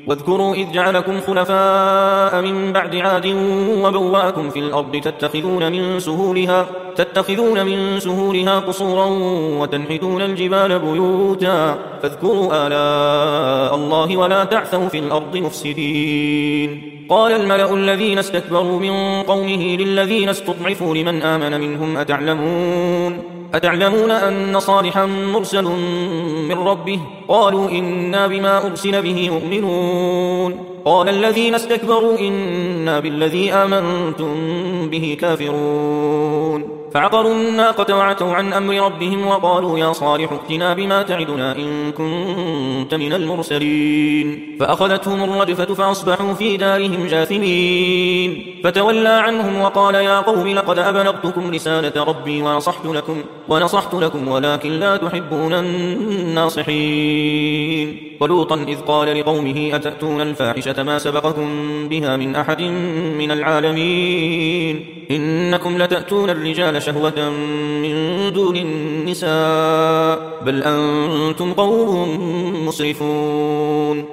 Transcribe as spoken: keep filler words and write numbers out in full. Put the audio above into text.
واذكروا إذ جعلكم خلفاء من بعد عاد وبوأكم في الأرض تتخذون من سهولها, تتخذون من سهولها قصورا وتنحتون الجبال بيوتا فاذكروا آلاء الله ولا تعثوا في الأرض مفسدين. قال الملأ الذين استكبروا من قومه للذين استضعفوا لمن آمن منهم أتعلمون, أتعلمون أن صالحا مرسل من ربه؟ قالوا إنا بما أرسل به مؤمنون. قال الذين استكبروا إنا بالذي آمنتم به كافرون. فعقروا الناقة وعتوا عن أمر ربهم وقالوا يا صالح ائتنا بما تعدنا إن كنت من المرسلين. فأخذتهم الرجفة فأصبحوا في دارهم جاثمين. فتولى عنهم وقال يا قوم لقد أبلغتكم رسالة ربي ونصحت لكم, ونصحت لكم ولكن لا تحبون الناصحين. ولوطا إذ قال لقومه أتأتون الفاحشة ما سبقكم بها من أحد من العالمين إنكم لتأتون الرجال شهوة من دون النساء بل أنتم قوم مسرفون.